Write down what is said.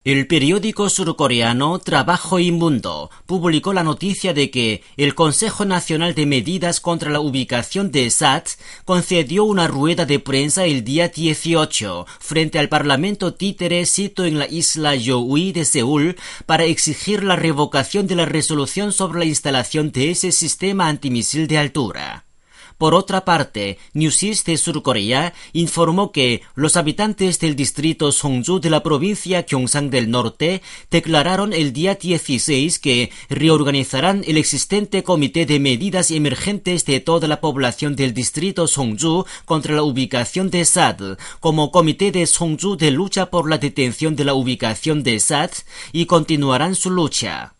El periódico surcoreano Trabajo y Mundo publicó la noticia de que el Consejo Nacional de Medidas contra la Ubicación de SAT concedió una rueda de prensa el día 18 frente al Parlamento títere sito en la isla Yohui de Seúl para exigir la revocación de la resolución sobre la instalación de ese sistema antimisil de altura. Por otra parte, NewsEast de Surcorea informó que los habitantes del distrito Songju de la provincia Gyeongsang del Norte declararon el día 16 que reorganizarán el existente Comité de Medidas Emergentes de toda la población del distrito Songju contra la ubicación de SAT, como Comité de Songju de lucha por la detención de la ubicación de SAT, y continuarán su lucha.